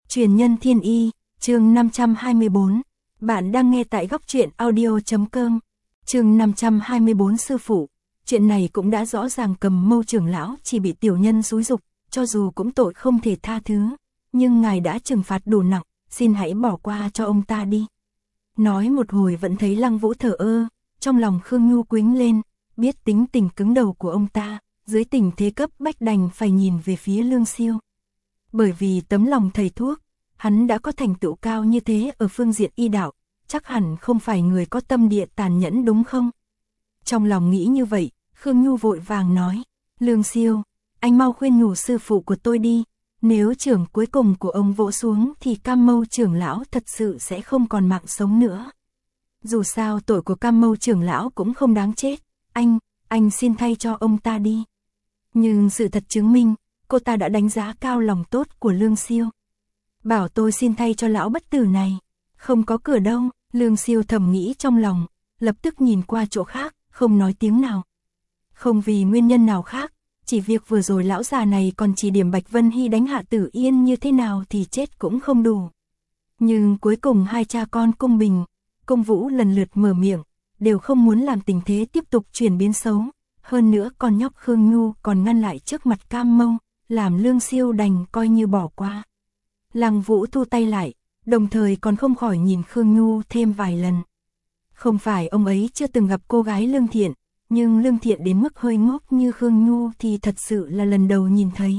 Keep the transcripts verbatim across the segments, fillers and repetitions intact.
Truyền nhân thiên y, chương năm trăm hai mươi bốn. Bạn đang nghe tại góc truyện audio chấm com. Chương năm trăm hai mươi bốn sư phụ. Chuyện này cũng đã rõ ràng, Cầm Mâu trưởng lão chỉ bị tiểu nhân xúi dục, cho dù cũng tội không thể tha thứ, nhưng ngài đã trừng phạt đủ nặng, xin hãy bỏ qua cho ông ta đi. Nói một hồi vẫn thấy Lăng Vũ thở ơ, trong lòng Khương Nhu quĩnh lên, biết tính tình cứng đầu của ông ta, dưới tình thế cấp bách đành phải nhìn về phía Lương Siêu. Bởi vì tấm lòng thầy thuốc, hắn đã có thành tựu cao như thế ở phương diện y đạo, chắc hẳn không phải người có tâm địa tàn nhẫn đúng không? Trong lòng nghĩ như vậy, Khương Nhu vội vàng nói, Lương Siêu, anh mau khuyên nhủ sư phụ của tôi đi, nếu trưởng cuối cùng của ông vỗ xuống thì Cam Mâu trưởng lão thật sự sẽ không còn mạng sống nữa. Dù sao tội của Cam Mâu trưởng lão cũng không đáng chết, anh, anh xin thay cho ông ta đi. Nhưng sự thật chứng minh, cô ta đã đánh giá cao lòng tốt của Lương Siêu. Bảo tôi xin thay cho lão bất tử này, không có cửa đâu. Lương Siêu thầm nghĩ trong lòng, lập tức nhìn qua chỗ khác, không nói tiếng nào. Không vì nguyên nhân nào khác, chỉ việc vừa rồi lão già này còn chỉ điểm Bạch Vân Hy đánh Hạ Tử Yên như thế nào thì chết cũng không đủ. Nhưng cuối cùng hai cha con Cung Bình, Cung Vũ lần lượt mở miệng, đều không muốn làm tình thế tiếp tục chuyển biến xấu. Hơn nữa con nhóc Khương Nhu còn ngăn lại trước mặt Cam Mâu, làm Lương Siêu đành coi như bỏ qua. Lăng Vũ thu tay lại, đồng thời còn không khỏi nhìn Khương Nhu thêm vài lần. Không phải ông ấy chưa từng gặp cô gái lương thiện, nhưng lương thiện đến mức hơi ngốc như Khương Nhu thì thật sự là lần đầu nhìn thấy.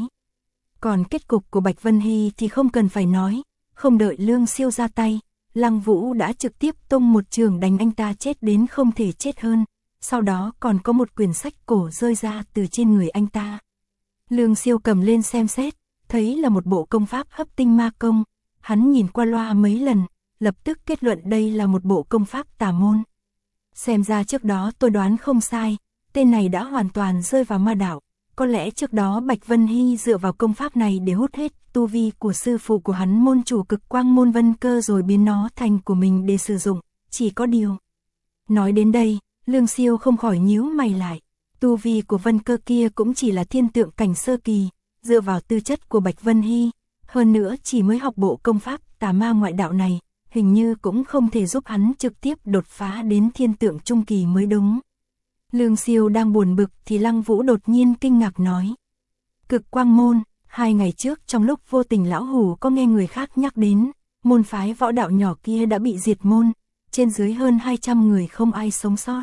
Còn kết cục của Bạch Vân Hy thì không cần phải nói, không đợi Lương Siêu ra tay, Lăng Vũ đã trực tiếp tung một trường đánh anh ta chết đến không thể chết hơn, sau đó còn có một quyển sách cổ rơi ra từ trên người anh ta. Lương Siêu cầm lên xem xét, thấy là một bộ công pháp Hấp Tinh Ma Công, hắn nhìn qua loa mấy lần, lập tức kết luận đây là một bộ công pháp tà môn. Xem ra trước đó tôi đoán không sai, tên này đã hoàn toàn rơi vào ma đạo, có lẽ trước đó Bạch Vân Hy dựa vào công pháp này để hút hết tu vi của sư phụ của hắn môn chủ Cực Quang môn Vân Cơ rồi biến nó thành của mình để sử dụng, chỉ có điều. Nói đến đây, Lương Siêu không khỏi nhíu mày lại, tu vi của Vân Cơ kia cũng chỉ là thiên tượng cảnh sơ kỳ, dựa vào tư chất của Bạch Vân Hy, hơn nữa chỉ mới học bộ công pháp tà ma ngoại đạo này, hình như cũng không thể giúp hắn trực tiếp đột phá đến thiên tượng trung kỳ mới đúng. Lương Siêu đang buồn bực thì Lăng Vũ đột nhiên kinh ngạc nói. Cực Quang môn, hai ngày trước trong lúc vô tình lão hủ có nghe người khác nhắc đến, môn phái võ đạo nhỏ kia đã bị diệt môn, trên dưới hơn hai trăm người không ai sống sót.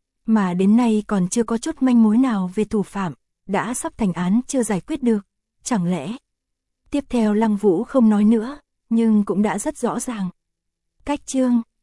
Mà đến nay còn chưa có chút manh mối nào về thủ phạm, đã sắp thành án chưa giải quyết được, chẳng lẽ... Tiếp theo Lăng Vũ không nói nữa, nhưng cũng đã rất rõ ràng. Cách chương,